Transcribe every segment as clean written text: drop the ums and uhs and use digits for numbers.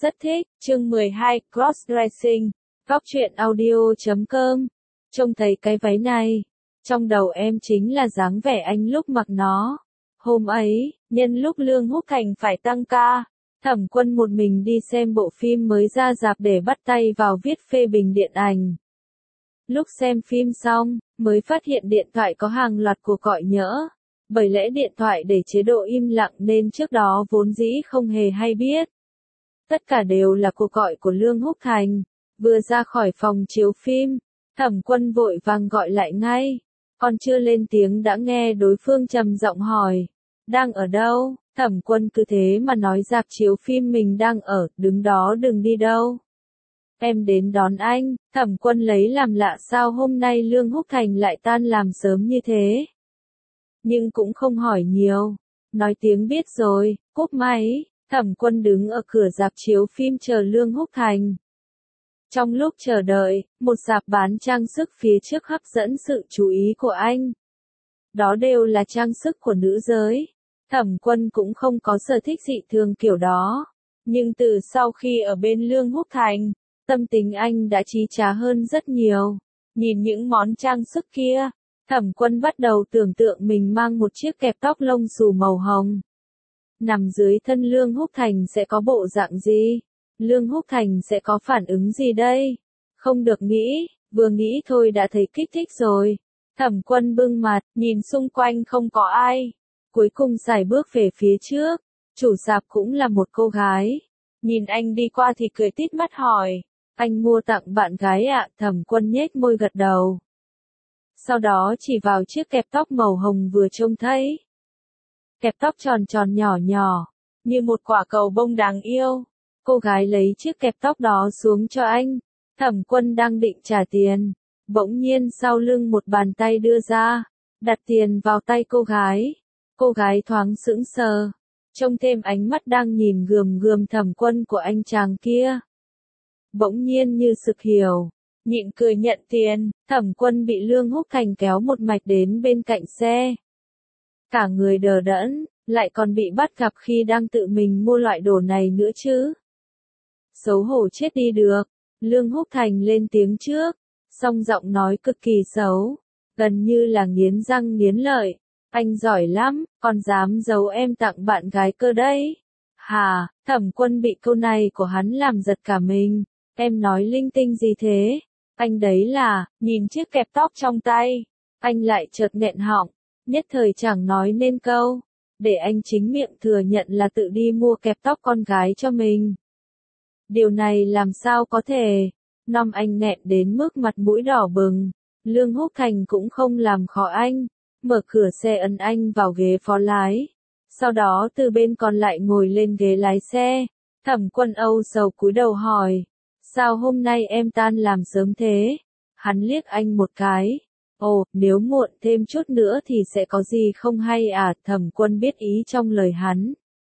rất thích. Chương 12, Crossdressing. Góc truyện audio.com. Trông thấy cái váy này, trong đầu em chính là dáng vẻ anh lúc mặc nó. Hôm ấy, nhân lúc Lương Húc Thành phải tăng ca, Thẩm Quân một mình đi xem bộ phim mới ra rạp để bắt tay vào viết phê bình điện ảnh. Lúc xem phim xong, mới phát hiện điện thoại có hàng loạt cuộc gọi nhỡ. Bởi lẽ điện thoại để chế độ im lặng nên trước đó vốn dĩ không hề hay biết. Tất cả đều là cuộc gọi của Lương Húc Thành. Vừa ra khỏi phòng chiếu phim, Thẩm Quân vội vàng gọi lại ngay. Còn chưa lên tiếng đã nghe đối phương trầm giọng hỏi. Đang ở đâu? Thẩm Quân cứ thế mà nói rạp chiếu phim mình đang ở, đứng đó đừng đi đâu. Em đến đón anh. Thẩm Quân lấy làm lạ sao hôm nay Lương Húc Thành lại tan làm sớm như thế. Nhưng cũng không hỏi nhiều. Nói tiếng biết rồi, cúp máy. Thẩm Quân đứng ở cửa rạp chiếu phim chờ Lương Húc Thành. Trong lúc chờ đợi, một rạp bán trang sức phía trước hấp dẫn sự chú ý của anh. Đó đều là trang sức của nữ giới. Thẩm Quân cũng không có sở thích dị thường kiểu đó. Nhưng từ sau khi ở bên Lương Húc Thành, tâm tình anh đã trí trá hơn rất nhiều. Nhìn những món trang sức kia, Thẩm Quân bắt đầu tưởng tượng mình mang một chiếc kẹp tóc lông xù màu hồng. Nằm dưới thân Lương Húc Thành sẽ có bộ dạng gì? Lương Húc Thành sẽ có phản ứng gì đây? Không được nghĩ, vừa nghĩ thôi đã thấy kích thích rồi. Thẩm Quân bưng mặt, nhìn xung quanh không có ai. Cuối cùng sải bước về phía trước. Chủ rạp cũng là một cô gái. Nhìn anh đi qua thì cười tít mắt hỏi. Anh mua tặng bạn gái ạ? Thẩm Quân nhếch môi gật đầu. Sau đó chỉ vào chiếc kẹp tóc màu hồng vừa trông thấy. Kẹp tóc tròn tròn nhỏ nhỏ, như một quả cầu bông đáng yêu. Cô gái lấy chiếc kẹp tóc đó xuống cho anh. Thẩm Quân đang định trả tiền. Bỗng nhiên sau lưng một bàn tay đưa ra, đặt tiền vào tay cô gái. Cô gái thoáng sững sờ, trông thêm ánh mắt đang nhìn gườm gườm Thẩm Quân của anh chàng kia. Bỗng nhiên như sực hiểu, nhịn cười nhận tiền. Thẩm Quân bị Lương Húc Thành kéo một mạch đến bên cạnh xe. Cả người đờ đẫn, lại còn bị bắt gặp khi đang tự mình mua loại đồ này nữa chứ. Xấu hổ chết đi được. Lương Húc Thành lên tiếng trước, song giọng nói cực kỳ xấu, gần như là nghiến răng nghiến lợi. Anh giỏi lắm, còn dám giấu em tặng bạn gái cơ đấy. Hà, Thẩm Quân bị câu này của hắn làm giật cả mình. Em nói linh tinh gì thế? Anh đấy là, nhìn chiếc kẹp tóc trong tay. Anh lại chợt nghẹn họng, nhất thời chẳng nói nên câu. Để anh chính miệng thừa nhận là tự đi mua kẹp tóc con gái cho mình. Điều này làm sao có thể? Năm anh nghẹn đến mức mặt mũi đỏ bừng. Lương Húc Thành cũng không làm khó anh. Mở cửa xe ấn anh vào ghế phó lái. Sau đó từ bên còn lại ngồi lên ghế lái xe. Thẩm Quân âu sầu cúi đầu hỏi. Sao hôm nay em tan làm sớm thế? Hắn liếc anh một cái. Ồ, nếu muộn thêm chút nữa thì sẽ có gì không hay à? Thẩm Quân biết ý trong lời hắn.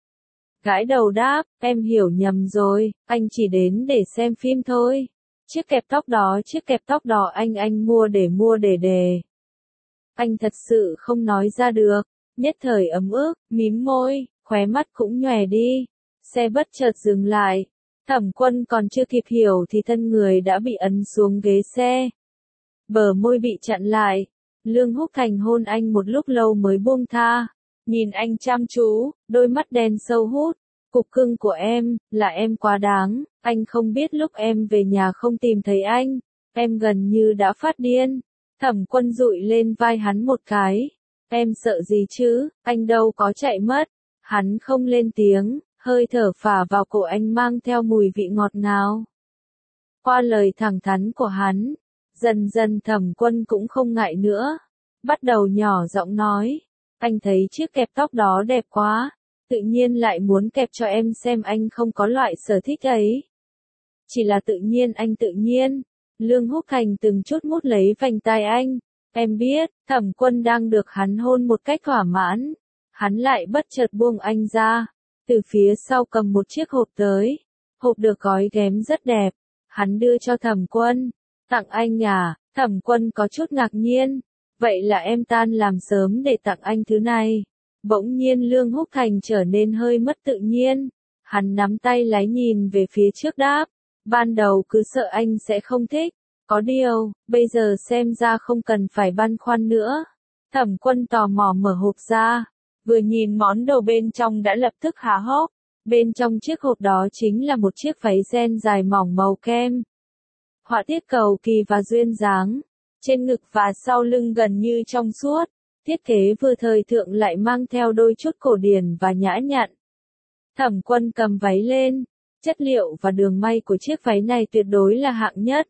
Gãi đầu đáp, em hiểu nhầm rồi, anh chỉ đến để xem phim thôi. Chiếc kẹp tóc đó anh mua để. Anh thật sự không nói ra được, nhất thời ấm ức, mím môi, khóe mắt cũng nhòe đi. Xe bất chợt dừng lại. Thẩm Quân còn chưa kịp hiểu thì thân người đã bị ấn xuống ghế xe. Bờ môi bị chặn lại. Lương Húc Thành hôn anh một lúc lâu mới buông tha. Nhìn anh chăm chú, đôi mắt đen sâu hút. Cục cưng của em, là em quá đáng. Anh không biết lúc em về nhà không tìm thấy anh, em gần như đã phát điên. Thẩm Quân dụi lên vai hắn một cái. Em sợ gì chứ, anh đâu có chạy mất. Hắn không lên tiếng, hơi thở phả vào cổ anh mang theo mùi vị ngọt ngào. Qua lời thẳng thắn của hắn, dần dần Thẩm Quân cũng không ngại nữa. Bắt đầu nhỏ giọng nói. Anh thấy chiếc kẹp tóc đó đẹp quá. Tự nhiên lại muốn kẹp cho em xem anh không có loại sở thích ấy. Chỉ là tự nhiên. Lương Húc Thành từng chút mút lấy vành tai anh. Em biết, Thẩm Quân đang được hắn hôn một cách thỏa mãn. Hắn lại bất chợt buông anh ra. Từ phía sau cầm một chiếc hộp tới. Hộp được gói ghém rất đẹp. Hắn đưa cho Thẩm Quân. Tặng anh à? Thẩm Quân có chút ngạc nhiên. Vậy là em tan làm sớm để tặng anh thứ này. Bỗng nhiên Lương Húc Thành trở nên hơi mất tự nhiên. Hắn nắm tay lái nhìn về phía trước đáp, ban đầu cứ sợ anh sẽ không thích, có điều, bây giờ xem ra không cần phải băn khoăn nữa. Thẩm Quân tò mò mở hộp ra, vừa nhìn món đồ bên trong đã lập tức há hốc. Bên trong chiếc hộp đó chính là một chiếc váy ren dài mỏng màu kem. Họa tiết cầu kỳ và duyên dáng, trên ngực và sau lưng gần như trong suốt, thiết kế vừa thời thượng lại mang theo đôi chút cổ điển và nhã nhặn. Thẩm Quân cầm váy lên, chất liệu và đường may của chiếc váy này tuyệt đối là hạng nhất.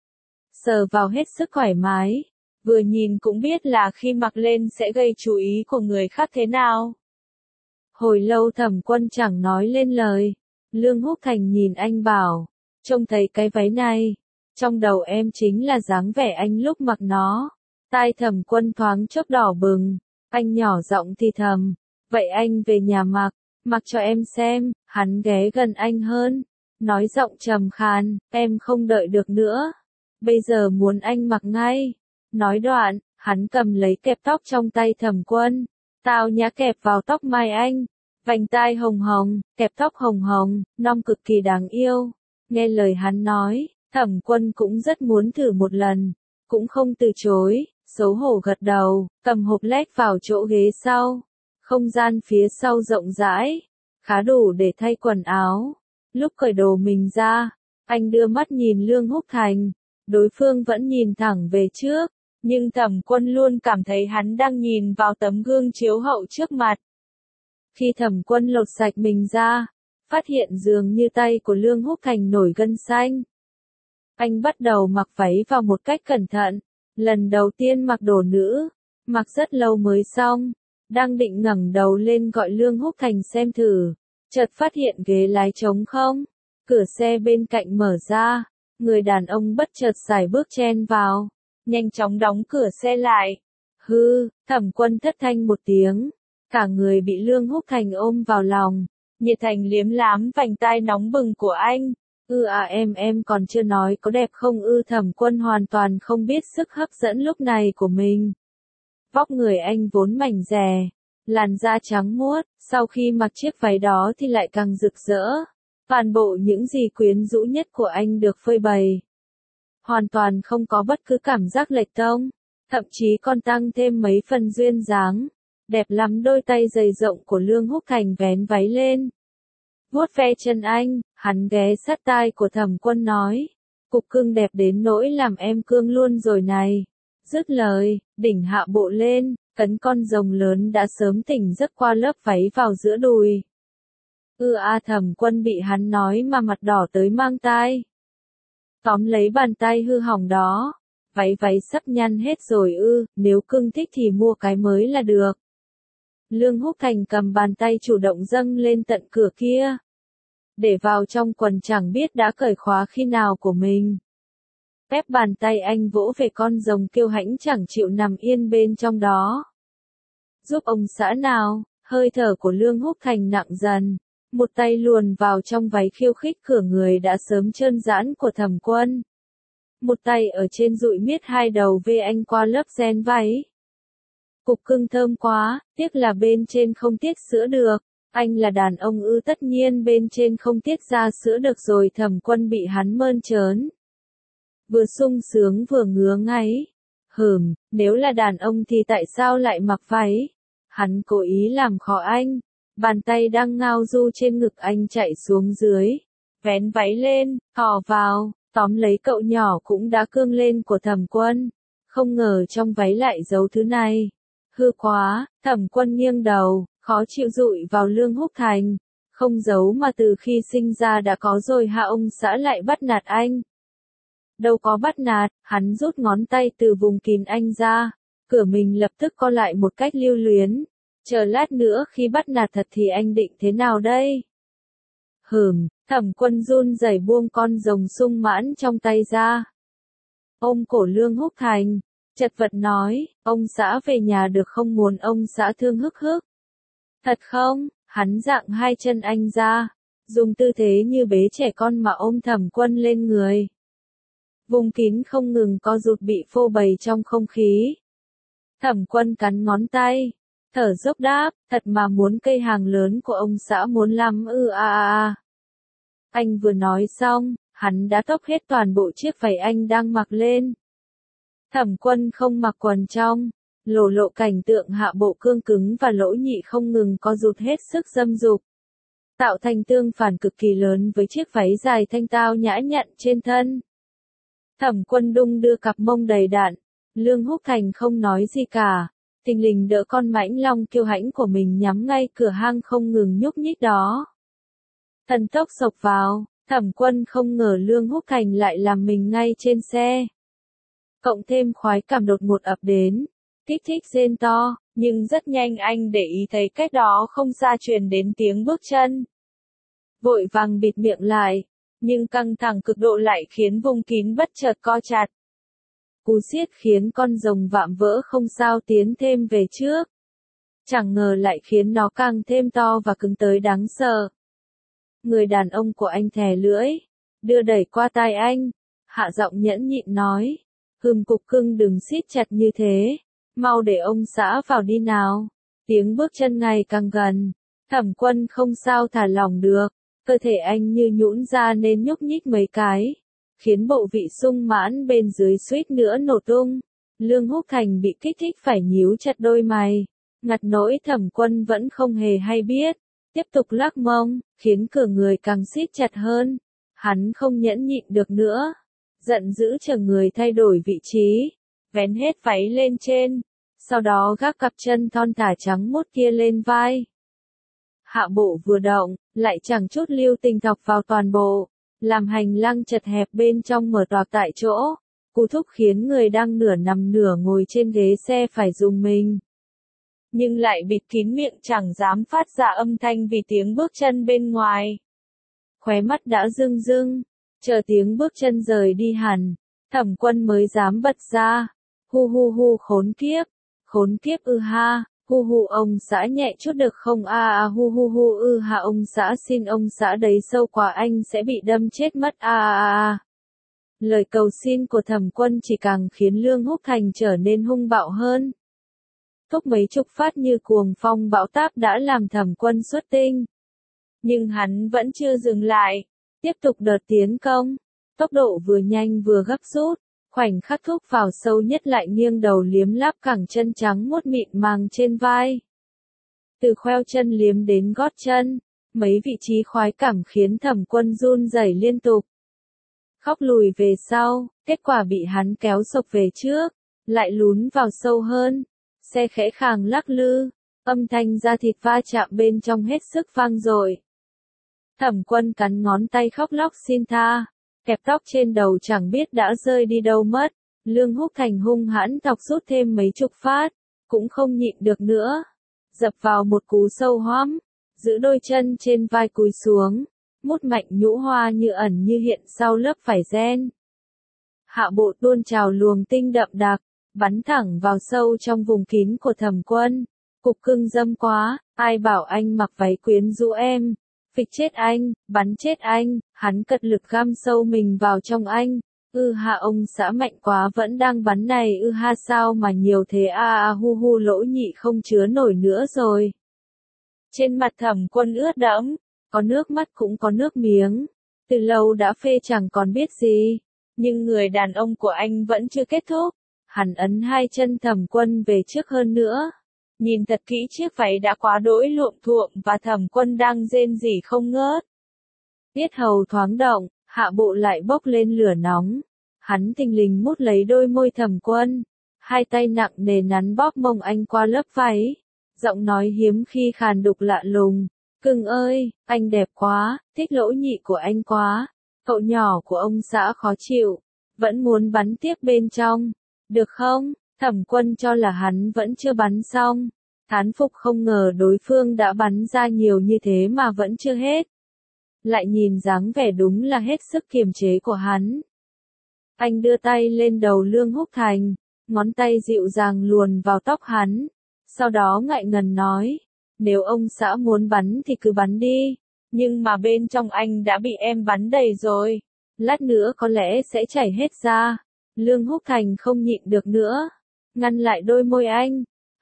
Sờ vào hết sức thoải mái, vừa nhìn cũng biết là khi mặc lên sẽ gây chú ý của người khác thế nào. Hồi lâu Thẩm Quân chẳng nói lên lời, Lương Húc Thành nhìn anh bảo, trông thấy cái váy này, trong đầu em chính là dáng vẻ anh lúc mặc nó. Tai Thẩm Quân thoáng chốc đỏ bừng, anh nhỏ giọng thì thầm, vậy anh về nhà mặc cho em xem. Hắn ghé gần anh hơn, nói giọng trầm khàn, em không đợi được nữa, bây giờ muốn anh mặc ngay. Nói đoạn, hắn cầm lấy kẹp tóc trong tay Thẩm Quân, tao nhã kẹp vào tóc mai anh, vành tai hồng hồng, kẹp tóc hồng hồng, non cực kỳ đáng yêu. Nghe lời hắn nói, Thẩm Quân cũng rất muốn thử một lần, cũng không từ chối, xấu hổ gật đầu, cầm hộp lét vào chỗ ghế sau. Không gian phía sau rộng rãi, khá đủ để thay quần áo. Lúc cởi đồ mình ra, anh đưa mắt nhìn Lương Húc Thành, đối phương vẫn nhìn thẳng về trước, nhưng Thẩm Quân luôn cảm thấy hắn đang nhìn vào tấm gương chiếu hậu trước mặt. Khi Thẩm Quân lột sạch mình ra, phát hiện dường như tay của Lương Húc Thành nổi gân xanh. Anh bắt đầu mặc váy vào một cách cẩn thận, lần đầu tiên mặc đồ nữ, mặc rất lâu mới xong, đang định ngẩng đầu lên gọi Lương Húc Thành xem thử, chợt phát hiện ghế lái trống không, cửa xe bên cạnh mở ra, người đàn ông bất chợt sải bước chen vào, nhanh chóng đóng cửa xe lại. Hư, Thẩm Quân thất thanh một tiếng, cả người bị Lương Húc Thành ôm vào lòng, nhiệt thành liếm lám vành tai nóng bừng của anh. Em còn chưa nói có đẹp không Thẩm Quân hoàn toàn không biết sức hấp dẫn lúc này của mình. Vóc người anh vốn mảnh dè, làn da trắng muốt, sau khi mặc chiếc váy đó thì lại càng rực rỡ. Toàn bộ những gì quyến rũ nhất của anh được phơi bày. Hoàn toàn không có bất cứ cảm giác lệch tông, thậm chí còn tăng thêm mấy phần duyên dáng. Đẹp lắm. Đôi tay dày rộng của Lương Húc Thành vén váy lên, vuốt ve chân anh, hắn ghé sát tai của Thẩm Quân nói, cục cưng đẹp đến nỗi làm em cương luôn rồi này. Dứt lời, đỉnh hạ bộ lên, cấn con rồng lớn đã sớm tỉnh giấc qua lớp váy vào giữa đùi. Thẩm Quân bị hắn nói mà mặt đỏ tới mang tai. Tóm lấy bàn tay hư hỏng đó, váy sắp nhăn hết rồi nếu cưng thích thì mua cái mới là được. Lương Húc Thành cầm bàn tay chủ động dâng lên tận cửa kia, để vào trong quần chẳng biết đã cởi khóa khi nào của mình. Ép bàn tay anh vỗ về con rồng kiêu hãnh chẳng chịu nằm yên bên trong đó. Giúp ông xã nào, hơi thở của Lương Húc Thành nặng dần, một tay luồn vào trong váy khiêu khích cửa người đã sớm trơn giãn của Thẩm Quân. Một tay ở trên dụi miết hai đầu vê anh qua lớp ren váy. Cục cưng thơm quá, tiếc là bên trên không tiết sữa được. Anh là đàn ông tất nhiên bên trên không tiết ra sữa được rồi. Thẩm Quân bị hắn mơn trớn, vừa sung sướng vừa ngứa ngáy. Nếu là đàn ông thì tại sao lại mặc váy? Hắn cố ý làm khó anh. Bàn tay đang ngao du trên ngực anh chạy xuống dưới, vén váy lên, thò vào, tóm lấy cậu nhỏ cũng đã cương lên của Thẩm Quân. Không ngờ trong váy lại giấu thứ này. Hư quá, Thẩm Quân nghiêng đầu, khó chịu dụi vào Lương Húc Thành. Không giấu mà từ khi sinh ra đã có rồi hả? Ông xã lại bắt nạt anh. Đâu có bắt nạt, hắn rút ngón tay từ vùng kìm anh ra, cửa mình lập tức co lại một cách lưu luyến. Chờ lát nữa khi bắt nạt thật thì anh định thế nào đây? Thẩm Quân run rẩy buông con rồng sung mãn trong tay ra. Ôm cổ Lương Húc Thành, chật vật nói, ông xã về nhà được không? Muốn ông xã thương hức hức. Thật không? Hắn dạng hai chân anh ra, dùng tư thế như bế trẻ con mà ôm Thẩm Quân lên người. Vùng kín không ngừng co rụt bị phô bày trong không khí. Thẩm Quân cắn ngón tay, Thở dốc đáp, thật mà muốn cây hàng lớn của ông xã muốn lắm Anh vừa nói xong, hắn đã tốc hết toàn bộ chiếc váy anh đang mặc lên. Thẩm Quân không mặc quần trong, lộ lộ cảnh tượng hạ bộ cương cứng và lỗ nhị không ngừng co rụt hết sức dâm dục, tạo thành tương phản cực kỳ lớn với chiếc váy dài thanh tao nhã nhặn trên thân. Thẩm Quân đung đưa cặp mông đầy đặn, Lương Húc Thành không nói gì cả, thình lình đỡ con mãnh long kiêu hãnh của mình nhắm ngay cửa hang không ngừng nhúc nhích đó. Thần tốc xộc vào, Thẩm Quân không ngờ Lương Húc Thành lại làm mình ngay trên xe. Cộng thêm khoái cảm đột ngột ập đến, kích thích rên to, nhưng rất nhanh anh để ý thấy cách đó không xa truyền đến tiếng bước chân. Vội vàng bịt miệng lại, nhưng căng thẳng cực độ lại khiến vùng kín bất chợt co chặt. Cú siết khiến con rồng vạm vỡ không sao tiến thêm về trước. Chẳng ngờ lại khiến nó càng thêm to và cứng tới đáng sợ. Người đàn ông của anh thè lưỡi, đưa đẩy qua tai anh, hạ giọng nhẫn nhịn nói, cục cưng đừng siết chặt như thế, mau để ông xã vào đi nào. Tiếng bước chân ngày càng gần, Thẩm Quân không sao thả lỏng được, cơ thể anh như nhũn ra nên nhúc nhích mấy cái, khiến bộ vị sung mãn bên dưới suýt nữa nổ tung. Lương Húc Thành bị kích thích phải nhíu chặt đôi mày, ngặt nỗi Thẩm Quân vẫn không hề hay biết, tiếp tục lắc mông, khiến cửa người càng siết chặt hơn. Hắn không nhẫn nhịn được nữa, giận dữ chờ người thay đổi vị trí, vén hết váy lên trên, sau đó gác cặp chân thon thả trắng muốt kia lên vai. Hạ bộ vừa động, lại chẳng chút lưu tình thọc vào toàn bộ, làm hành lang chật hẹp bên trong mở toạc tại chỗ. Cú thúc khiến người đang nửa nằm nửa ngồi trên ghế xe phải rùng mình. Nhưng lại bịt kín miệng chẳng dám phát ra âm thanh vì tiếng bước chân bên ngoài. Khóe mắt đã rưng rưng, chờ tiếng bước chân rời đi hẳn, Thẩm Quân mới dám bật ra. Hu hu hu khốn kiếp ha, hu hu ông xã nhẹ chút được không hu hu hu ha ông xã xin ông xã đấy sâu quá anh sẽ bị đâm chết mất Lời cầu xin của Thẩm Quân chỉ càng khiến Lương Húc Thành trở nên hung bạo hơn. Thúc mấy chục phát như cuồng phong bão táp đã làm Thẩm Quân xuất tinh. Nhưng hắn vẫn chưa dừng lại, tiếp tục đợt tiến công, tốc độ vừa nhanh vừa gấp rút, khoảnh khắc thúc vào sâu nhất lại nghiêng đầu liếm láp cẳng chân trắng muốt mịn màng trên vai. Từ khoeo chân liếm đến gót chân, mấy vị trí khoái cảm khiến Thẩm Quân run rẩy liên tục. Khóc lùi về sau, kết quả bị hắn kéo sộc về trước, lại lún vào sâu hơn, xe khẽ khàng lắc lư, âm thanh da thịt va chạm bên trong hết sức vang dội. Thẩm Quân cắn ngón tay khóc lóc xin tha, kẹp tóc trên đầu chẳng biết đã rơi đi đâu mất. Lương Húc Thành hung hãn thọc rút thêm mấy chục phát, cũng không nhịn được nữa, dập vào một cú sâu hoắm, giữ đôi chân trên vai cúi xuống, mút mạnh nhũ hoa như ẩn như hiện sau lớp vải ren. Hạ bộ tuôn trào luồng tinh đậm đặc, bắn thẳng vào sâu trong vùng kín của Thẩm Quân. Cục cưng dâm quá, ai bảo anh mặc váy quyến rũ em. Phịch chết anh, bắn chết anh, hắn cật lực găm sâu mình vào trong anh. Ha ông xã mạnh quá vẫn đang bắn này ha sao mà nhiều thế hu hu lỗ nhị không chứa nổi nữa rồi. Trên mặt Thẩm Quân ướt đẫm, có nước mắt cũng có nước miếng. Từ lâu đã phê chẳng còn biết gì, nhưng người đàn ông của anh vẫn chưa kết thúc. Hắn ấn hai chân Thẩm Quân về trước hơn nữa. Nhìn thật kỹ chiếc váy đã quá đỗi luộm thuộm và Thẩm Quân đang rên rỉ không ngớt. Tiết hầu thoáng động, hạ bộ lại bốc lên lửa nóng. Hắn thình lình mút lấy đôi môi Thẩm Quân. Hai tay nặng nề nắn bóp mông anh qua lớp váy. Giọng nói hiếm khi khàn đục lạ lùng. Cưng ơi, anh đẹp quá, thích lỗ nhị của anh quá. Cậu nhỏ của ông xã khó chịu. Vẫn muốn bắn tiếp bên trong. Được không? Thẩm Quân cho là hắn vẫn chưa bắn xong. Thán phục không ngờ đối phương đã bắn ra nhiều như thế mà vẫn chưa hết. Lại nhìn dáng vẻ đúng là hết sức kiềm chế của hắn. Anh đưa tay lên đầu Lương Húc Thành, ngón tay dịu dàng luồn vào tóc hắn. Sau đó ngại ngần nói, nếu ông xã muốn bắn thì cứ bắn đi. Nhưng mà bên trong anh đã bị em bắn đầy rồi. Lát nữa có lẽ sẽ chảy hết ra. Lương Húc Thành không nhịn được nữa, ngăn lại đôi môi anh.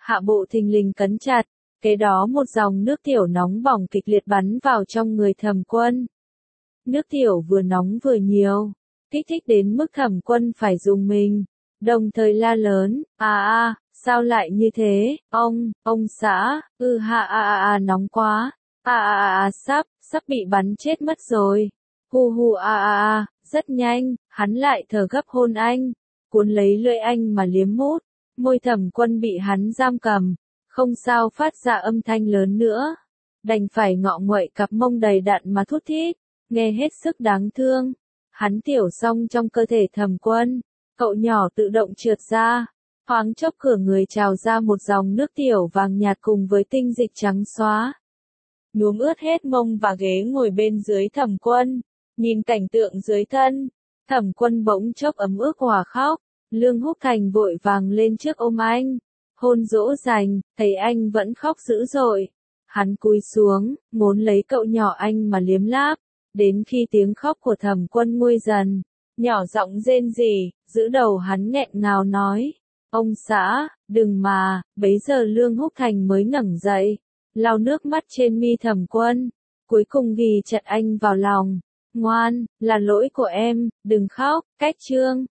hạ bộ thình lình cấn chặt, kế đó một dòng nước tiểu nóng bỏng kịch liệt bắn vào trong người Thẩm Quân. Nước tiểu vừa nóng vừa nhiều, kích thích đến mức Thẩm Quân phải dùng mình, đồng thời la lớn, sao lại như thế, ông xã, nóng quá, sắp bị bắn chết mất rồi, hu rất nhanh, hắn lại thở gấp hôn anh, cuốn lấy lưỡi anh mà liếm mút, môi Thẩm Quân bị hắn giam cầm, không sao phát ra âm thanh lớn nữa, đành phải ngọ nguậy cặp mông đầy đặn mà thút thít, nghe hết sức đáng thương. Hắn tiểu xong trong cơ thể Thẩm Quân, cậu nhỏ tự động trượt ra, thoáng chốc cửa người trào ra một dòng nước tiểu vàng nhạt cùng với tinh dịch trắng xóa. Nhuốm ướt hết mông và ghế ngồi bên dưới Thẩm Quân, nhìn cảnh tượng dưới thân, Thẩm Quân bỗng chốc ấm ức òa khóc, Lương Húc Thành vội vàng lên trước ôm anh, hôn dỗ dành, thấy anh vẫn khóc dữ dội. Hắn cúi xuống, muốn lấy cậu nhỏ anh mà liếm láp, đến khi tiếng khóc của Thẩm Quân nguôi dần, nhỏ giọng rên rỉ, giữ đầu hắn nghẹn ngào nói, ông xã, đừng mà, bấy giờ Lương Húc Thành mới ngẩng dậy, lau nước mắt trên mi Thẩm Quân, cuối cùng ghì chặt anh vào lòng, ngoan, là lỗi của em, đừng khóc, cách chương.